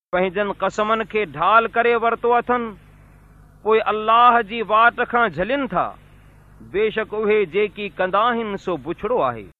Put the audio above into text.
पंहिंजनि क़समनि खे ढाल करे वरितो अथनि, पोइ अल्लाह जी वाट खां झलिन था। बेशक उहे जेकी कंदा आहिनि सो बुछड़ो आहे।